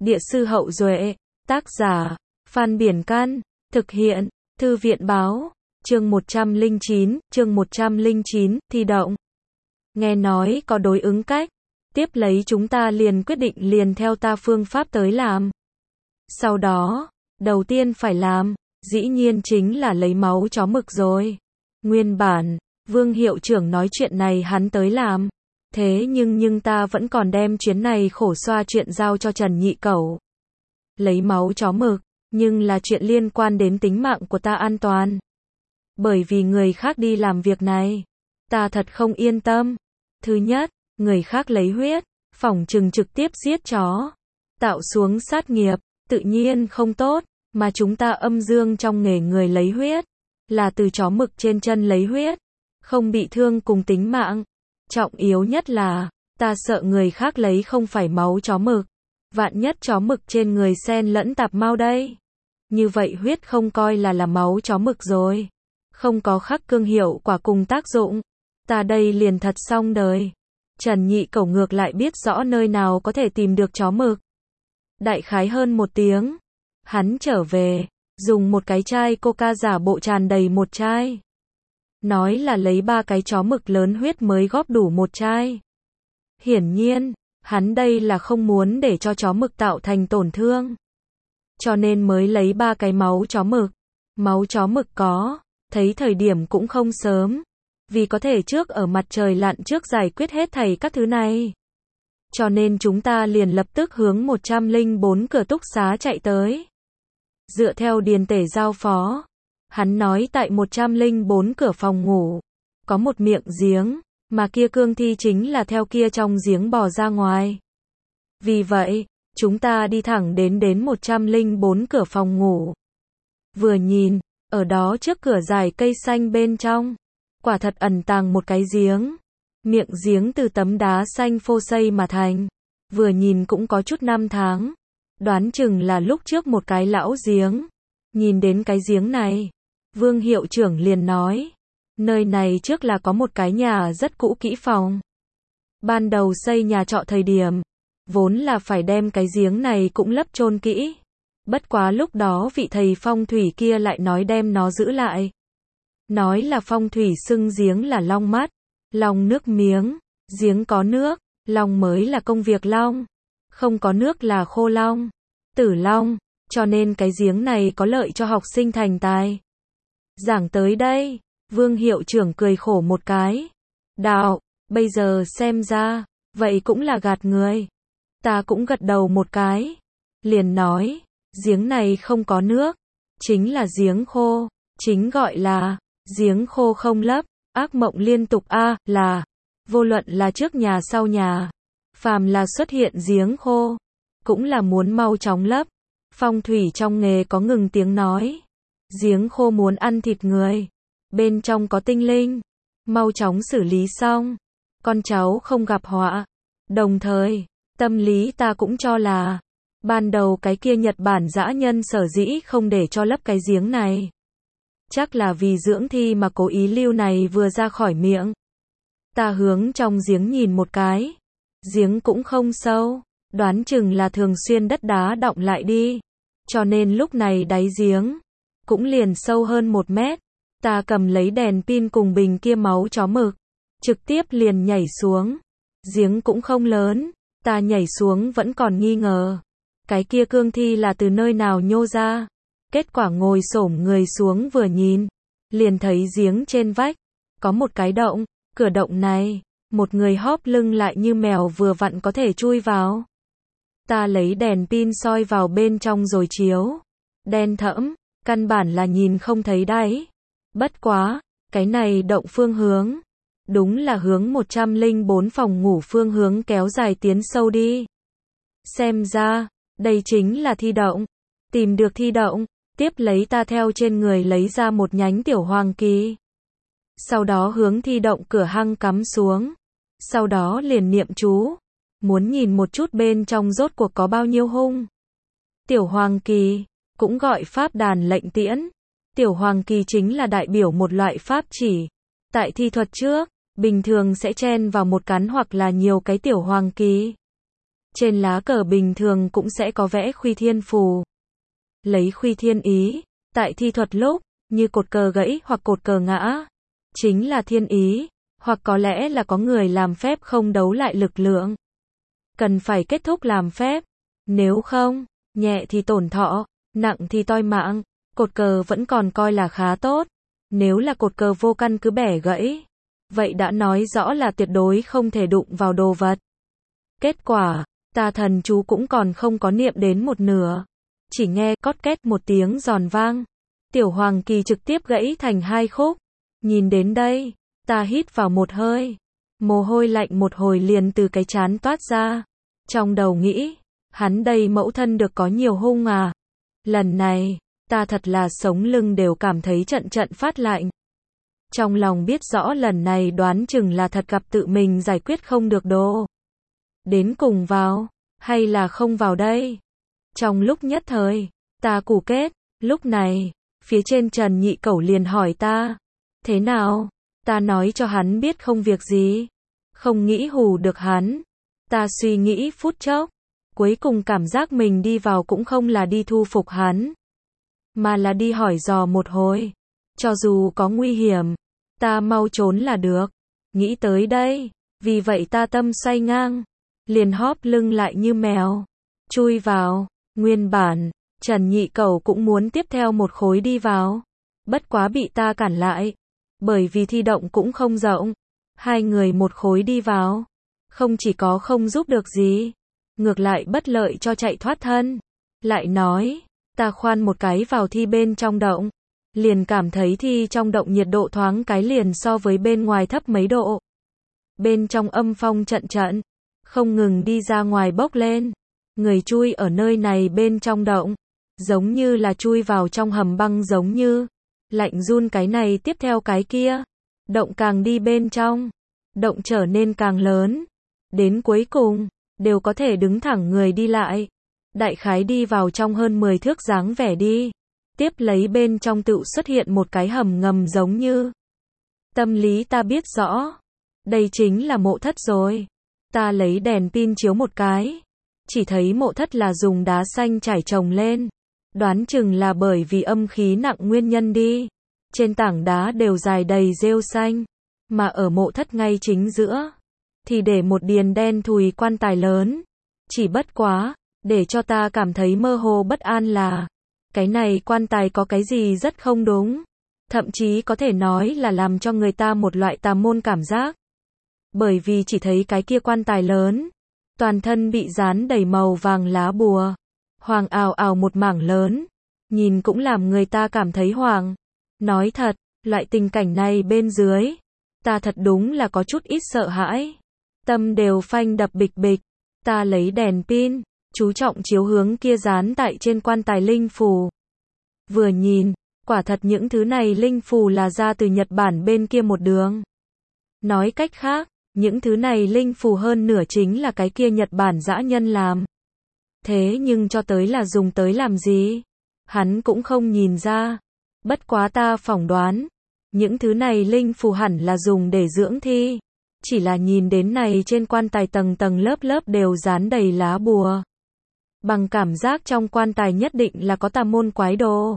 Địa sư Hậu Duệ, tác giả, Phan Biển Căn, thực hiện, Thư viện Báo, chương 109, thi động. Nghe nói có đối ứng cách, tiếp lấy chúng ta liền quyết định liền theo ta phương pháp tới làm. Sau đó, đầu tiên phải làm, dĩ nhiên chính là lấy máu chó mực rồi. Nguyên bản, Vương hiệu trưởng nói chuyện này hắn tới làm. Thế nhưng ta vẫn còn đem chuyến này khổ xoa chuyện giao cho Trần Nhị Cẩu. Lấy máu chó mực, nhưng là chuyện liên quan đến tính mạng của ta an toàn. Bởi vì người khác đi làm việc này, ta thật không yên tâm. Thứ nhất, người khác lấy huyết, phỏng chừng trực tiếp giết chó, tạo xuống sát nghiệp, tự nhiên không tốt, mà chúng ta âm dương trong nghề người lấy huyết, là từ chó mực trên chân lấy huyết, không bị thương cùng tính mạng. Trọng yếu nhất là, ta sợ người khác lấy không phải máu chó mực, vạn nhất chó mực trên người xen lẫn tạp mao đây. Như vậy huyết không coi là máu chó mực rồi, không có khắc cương hiệu quả cùng tác dụng, ta đây liền thật xong đời. Trần Nhị Cẩu ngược lại biết rõ nơi nào có thể tìm được chó mực. Đại khái hơn 1 tiếng, hắn trở về, dùng một cái chai coca giả bộ tràn đầy một chai. Nói là lấy 3 cái chó mực lớn huyết mới góp đủ một chai. Hiển nhiên, hắn đây là không muốn để cho chó mực tạo thành tổn thương. Cho nên mới lấy 3 cái máu chó mực. Máu chó mực có, thấy thời điểm cũng không sớm. Vì có thể trước ở mặt trời lặn trước giải quyết hết thảy các thứ này. Cho nên chúng ta liền lập tức hướng 104 cửa túc xá chạy tới. Dựa theo Điền Tể giao phó, hắn nói tại 104 cửa phòng ngủ, có một miệng giếng, mà kia cương thi chính là theo kia trong giếng bò ra ngoài. Vì vậy, chúng ta đi thẳng đến 104 cửa phòng ngủ. Vừa nhìn, ở đó trước cửa dài cây xanh bên trong, quả thật ẩn tàng một cái giếng. Miệng giếng từ tấm đá xanh phô xây mà thành, vừa nhìn cũng có chút năm tháng. Đoán chừng là lúc trước một cái lão giếng. Nhìn đến cái giếng này, Vương hiệu trưởng liền nói, nơi này trước là có một cái nhà rất cũ kỹ phòng. Ban đầu xây nhà trọ thời điểm, vốn là phải đem cái giếng này cũng lấp chôn kỹ. Bất quá lúc đó vị thầy phong thủy kia lại nói đem nó giữ lại. Nói là phong thủy xưng giếng là long mắt, long nước miếng, giếng có nước, long mới là công việc long, không có nước là khô long, tử long, cho nên cái giếng này có lợi cho học sinh thành tài. Giảng tới đây, Vương hiệu trưởng cười khổ một cái. Đạo, bây giờ xem ra, vậy cũng là gạt người. Ta cũng gật đầu một cái. Liền nói, giếng này không có nước, chính là giếng khô, chính gọi là giếng khô không lấp, ác mộng liên tục là, vô luận là trước nhà sau nhà, phàm là xuất hiện giếng khô, cũng là muốn mau chóng lấp. Phong thủy trong nghề có ngừng tiếng nói, giếng khô muốn ăn thịt người, bên trong có tinh linh, mau chóng xử lý xong, con cháu không gặp họa. Đồng thời, tâm lý ta cũng cho là, ban đầu cái kia Nhật Bản dã nhân sở dĩ không để cho lấp cái giếng này, chắc là vì dưỡng thi mà cố ý lưu này vừa ra khỏi miệng. Ta hướng trong giếng nhìn một cái, giếng cũng không sâu, đoán chừng là thường xuyên đất đá đọng lại đi, cho nên lúc này đáy giếng cũng liền sâu hơn 1 mét. Ta cầm lấy đèn pin cùng bình kia máu chó mực, trực tiếp liền nhảy xuống. Giếng cũng không lớn, ta nhảy xuống vẫn còn nghi ngờ, cái kia cương thi là từ nơi nào nhô ra. Kết quả ngồi xổm người xuống vừa nhìn, liền thấy giếng trên vách có một cái động, cửa động này, một người hóp lưng lại như mèo vừa vặn có thể chui vào. Ta lấy đèn pin soi vào bên trong rồi chiếu, đen thẫm, căn bản là nhìn không thấy đáy. Bất quá, cái này động phương hướng, đúng là hướng 104 phòng ngủ phương hướng kéo dài tiến sâu đi. Xem ra, đây chính là thi động. Tìm được thi động, tiếp lấy ta theo trên người lấy ra một nhánh tiểu hoàng kỳ. Sau đó hướng thi động cửa hang cắm xuống. Sau đó liền niệm chú, muốn nhìn một chút bên trong rốt cuộc có bao nhiêu hung. Tiểu hoàng kỳ, cũng gọi pháp đàn lệnh tiễn. Tiểu hoàng kỳ chính là đại biểu một loại pháp chỉ. Tại thi thuật trước, bình thường sẽ chen vào một cắn hoặc là nhiều cái tiểu hoàng kỳ. Trên lá cờ bình thường cũng sẽ có vẽ khuy thiên phù. Lấy khuy thiên ý, tại thi thuật lúc, như cột cờ gãy hoặc cột cờ ngã, chính là thiên ý, hoặc có lẽ là có người làm phép không đấu lại lực lượng. Cần phải kết thúc làm phép, nếu không, nhẹ thì tổn thọ, nặng thì toi mạng, cột cờ vẫn còn coi là khá tốt. Nếu là cột cờ vô căn cứ bẻ gãy, vậy đã nói rõ là tuyệt đối không thể đụng vào đồ vật. Kết quả, ta thần chú cũng còn không có niệm đến một nửa. Chỉ nghe cót két một tiếng giòn vang. Tiểu hoàng kỳ trực tiếp gãy thành hai khúc. Nhìn đến đây, ta hít vào một hơi. Mồ hôi lạnh một hồi liền từ cái trán toát ra. Trong đầu nghĩ, hắn đây mẫu thân được có nhiều hung à. Lần này, ta thật là sống lưng đều cảm thấy trận trận phát lạnh. Trong lòng biết rõ lần này đoán chừng là thật gặp tự mình giải quyết không được đồ. Đến cùng vào, hay là không vào đây? Trong lúc nhất thời, ta củ kết, lúc này, phía trên Trần Nhị Cẩu liền hỏi ta, thế nào? Ta nói cho hắn biết không việc gì, không nghĩ hù được hắn. Ta suy nghĩ phút chốc, cuối cùng cảm giác mình đi vào cũng không là đi thu phục hắn, mà là đi hỏi dò một hồi. Cho dù có nguy hiểm, ta mau trốn là được. Nghĩ tới đây, vì vậy ta tâm xoay ngang, liền hóp lưng lại như mèo, chui vào. Nguyên bản, Trần Nhị Cẩu cũng muốn tiếp theo một khối đi vào, bất quá bị ta cản lại, bởi vì thi động cũng không rộng, hai người một khối đi vào, không chỉ có không giúp được gì, ngược lại bất lợi cho chạy thoát thân. Lại nói, ta khoan một cái vào thi bên trong động, liền cảm thấy thi trong động nhiệt độ thoáng cái liền so với bên ngoài thấp mấy độ. Bên trong âm phong trận trận, không ngừng đi ra ngoài bốc lên. Người chui ở nơi này bên trong động, giống như là chui vào trong hầm băng giống như, lạnh run cái này tiếp theo cái kia. Động càng đi bên trong, động trở nên càng lớn. Đến cuối cùng, đều có thể đứng thẳng người đi lại. Đại khái đi vào trong hơn 10 thước dáng vẻ đi. Tiếp lấy bên trong tự xuất hiện một cái hầm ngầm giống như. Tâm lý ta biết rõ. Đây chính là mộ thất rồi. Ta lấy đèn pin chiếu một cái. Chỉ thấy mộ thất là dùng đá xanh trải chồng lên. Đoán chừng là bởi vì âm khí nặng nguyên nhân đi. Trên tảng đá đều dài đầy rêu xanh. Mà ở mộ thất ngay chính giữa, thì để một điền đen thùi quan tài lớn. Chỉ bất quá, để cho ta cảm thấy mơ hồ bất an là, cái này quan tài có cái gì rất không đúng. Thậm chí có thể nói là làm cho người ta một loại tà môn cảm giác. Bởi vì chỉ thấy cái kia quan tài lớn, toàn thân bị dán đầy màu vàng lá bùa. Hoàng ào ào một mảng lớn. Nhìn cũng làm người ta cảm thấy hoàng. Nói thật, loại tình cảnh này bên dưới, ta thật đúng là có chút ít sợ hãi. Tâm đều phanh đập bịch bịch. Ta lấy đèn pin, chú trọng chiếu hướng kia dán tại trên quan tài linh phù. Vừa nhìn, quả thật những thứ này linh phù là ra từ Nhật Bản bên kia một đường. Nói cách khác, những thứ này linh phù hơn nửa chính là cái kia Nhật Bản dã nhân làm. Thế nhưng cho tới là dùng tới làm gì? Hắn cũng không nhìn ra. Bất quá ta phỏng đoán, những thứ này linh phù hẳn là dùng để dưỡng thi. Chỉ là nhìn đến này trên quan tài tầng tầng lớp lớp đều dán đầy lá bùa. Bằng cảm giác trong quan tài nhất định là có tà môn quái đồ.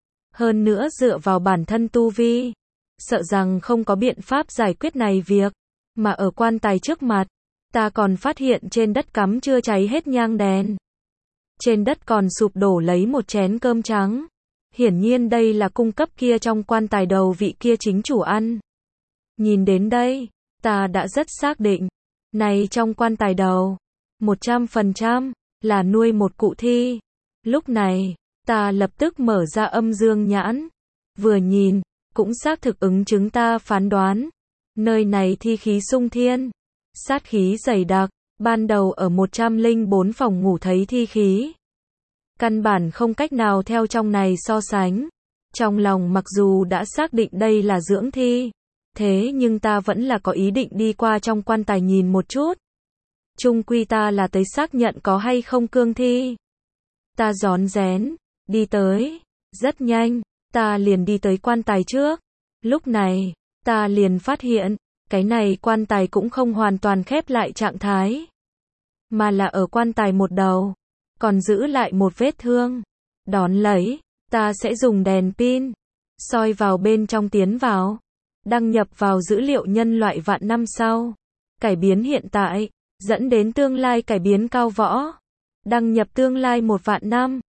Hơn nữa dựa vào bản thân tu vi, sợ rằng không có biện pháp giải quyết này việc. Mà ở quan tài trước mặt, ta còn phát hiện trên đất cắm chưa cháy hết nhang đèn. Trên đất còn sụp đổ lấy một chén cơm trắng. Hiển nhiên đây là cung cấp kia trong quan tài đầu vị kia chính chủ ăn. Nhìn đến đây, ta đã rất xác định, này trong quan tài đầu, 100% là nuôi một cụ thi. Lúc này, ta lập tức mở ra âm dương nhãn, vừa nhìn, cũng xác thực ứng chứng ta phán đoán. Nơi này thi khí sung thiên, sát khí dày đặc, ban đầu ở 104 phòng ngủ thấy thi khí. Căn bản không cách nào theo trong này so sánh. Trong lòng mặc dù đã xác định đây là dưỡng thi, thế nhưng ta vẫn là có ý định đi qua trong quan tài nhìn một chút. Chung quy ta là tới xác nhận có hay không cương thi. Ta rón rén, đi tới, rất nhanh, ta liền đi tới quan tài trước. Lúc này, ta liền phát hiện, cái này quan tài cũng không hoàn toàn khép lại trạng thái. mà là ở quan tài một đầu, còn giữ lại một vết thương. Đón lấy, ta sẽ dùng đèn pin, soi vào bên trong tiến vào, đăng nhập vào dữ liệu nhân loại vạn năm sau, cải biến hiện tại, dẫn đến tương lai cải biến cao võ, đăng nhập tương lai 1 vạn năm.